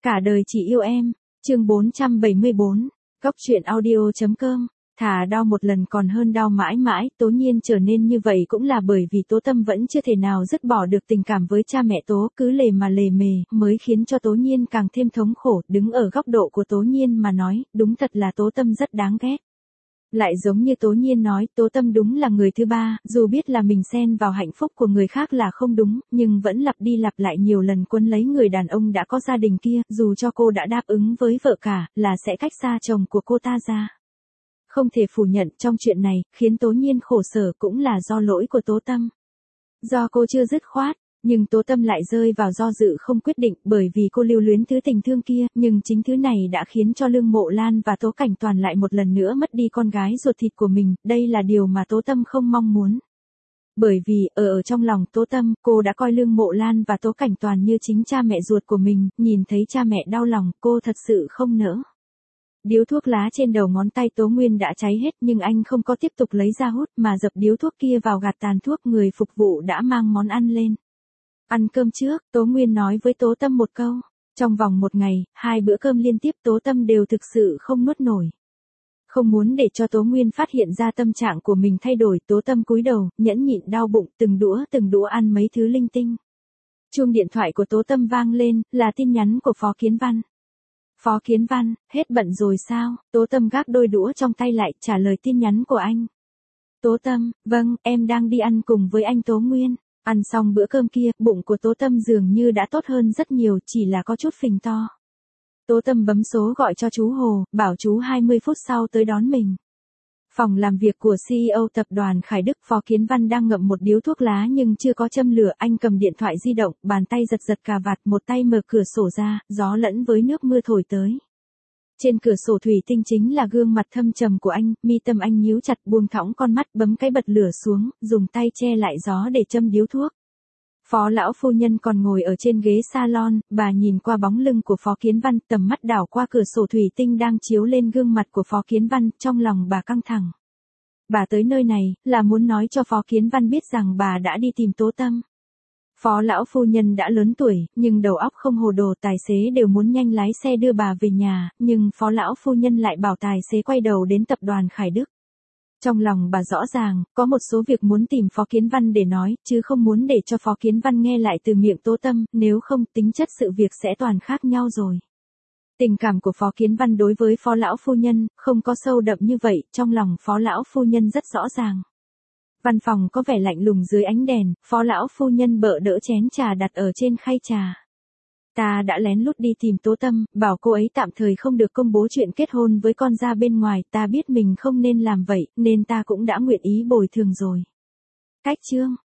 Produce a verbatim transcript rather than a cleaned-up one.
Cả đời chỉ yêu em, chương bốn trăm bảy mươi bốn, Góc truyện audio.com. Thà đau một lần còn hơn đau mãi mãi, Tố Nhiên trở nên như vậy cũng là bởi vì Tố Tâm vẫn chưa thể nào dứt bỏ được tình cảm với cha mẹ Tố, cứ lề mà lề mề, mới khiến cho Tố Nhiên càng thêm thống khổ. Đứng ở góc độ của Tố Nhiên mà nói, đúng thật là Tố Tâm rất đáng ghét. Lại giống như Tố Nhiên nói, Tố Tâm đúng là người thứ ba, dù biết là mình xen vào hạnh phúc của người khác là không đúng, nhưng vẫn lặp đi lặp lại nhiều lần quấn lấy người đàn ông đã có gia đình kia, dù cho cô đã đáp ứng với vợ cả, là sẽ cách xa chồng của cô ta ra. Không thể phủ nhận trong chuyện này, khiến Tố Nhiên khổ sở cũng là do lỗi của Tố Tâm. Do cô chưa dứt khoát, nhưng Tố Tâm lại rơi vào do dự không quyết định bởi vì cô lưu luyến thứ tình thương kia, nhưng chính thứ này đã khiến cho Lương Mộ Lan và Tố Cảnh Toàn lại một lần nữa mất đi con gái ruột thịt của mình, đây là điều mà Tố Tâm không mong muốn. Bởi vì, ở ở trong lòng Tố Tâm, cô đã coi Lương Mộ Lan và Tố Cảnh Toàn như chính cha mẹ ruột của mình, nhìn thấy cha mẹ đau lòng, cô thật sự không nỡ. Điếu thuốc lá trên đầu ngón tay Tố Nguyên đã cháy hết nhưng anh không có tiếp tục lấy ra hút mà dập điếu thuốc kia vào gạt tàn thuốc. Người phục vụ đã mang món ăn lên. Ăn cơm trước, Tố Nguyên nói với Tố Tâm một câu. Trong vòng một ngày, hai bữa cơm liên tiếp Tố Tâm đều thực sự không nuốt nổi. Không muốn để cho Tố Nguyên phát hiện ra tâm trạng của mình thay đổi, Tố Tâm cúi đầu, nhẫn nhịn đau bụng, từng đũa từng đũa ăn mấy thứ linh tinh. Chuông điện thoại của Tố Tâm vang lên, là tin nhắn của Phó Kiến Văn. Phó Kiến Văn, hết bận rồi sao? Tố Tâm gác đôi đũa trong tay lại, trả lời tin nhắn của anh. Tố Tâm, vâng, em đang đi ăn cùng với anh Tố Nguyên. Ăn xong bữa cơm kia, bụng của Tố Tâm dường như đã tốt hơn rất nhiều, chỉ là có chút phình to. Tố Tâm bấm số gọi cho chú Hồ, bảo chú hai mươi phút sau tới đón mình. Phòng làm việc của xê e ô tập đoàn Khải Đức, Phó Kiến Văn đang ngậm một điếu thuốc lá nhưng chưa có châm lửa, anh cầm điện thoại di động, bàn tay giật giật cà vạt, một tay mở cửa sổ ra, gió lẫn với nước mưa thổi tới. Trên cửa sổ thủy tinh chính là gương mặt thâm trầm của anh, mi tâm anh nhíu chặt, buông thõng con mắt, bấm cái bật lửa xuống, dùng tay che lại gió để châm điếu thuốc. Phó lão phu nhân còn ngồi ở trên ghế salon, bà nhìn qua bóng lưng của Phó Kiến Văn, tầm mắt đảo qua cửa sổ thủy tinh đang chiếu lên gương mặt của Phó Kiến Văn, trong lòng bà căng thẳng. Bà tới nơi này, là muốn nói cho Phó Kiến Văn biết rằng bà đã đi tìm Tố Tâm. Phó lão phu nhân đã lớn tuổi, nhưng đầu óc không hồ đồ, tài xế đều muốn nhanh lái xe đưa bà về nhà, nhưng Phó lão phu nhân lại bảo tài xế quay đầu đến tập đoàn Khải Đức. Trong lòng bà rõ ràng, có một số việc muốn tìm Phó Kiến Văn để nói, chứ không muốn để cho Phó Kiến Văn nghe lại từ miệng Tố Tâm, nếu không tính chất sự việc sẽ toàn khác nhau rồi. Tình cảm của Phó Kiến Văn đối với Phó lão phu nhân, không có sâu đậm như vậy, trong lòng Phó lão phu nhân rất rõ ràng. Văn phòng có vẻ lạnh lùng dưới ánh đèn, Phó lão phu nhân bợ đỡ chén trà đặt ở trên khay trà. Ta đã lén lút đi tìm Tố Tâm, bảo cô ấy tạm thời không được công bố chuyện kết hôn với con ra bên ngoài, ta biết mình không nên làm vậy, nên ta cũng đã nguyện ý bồi thường rồi. Cách chương,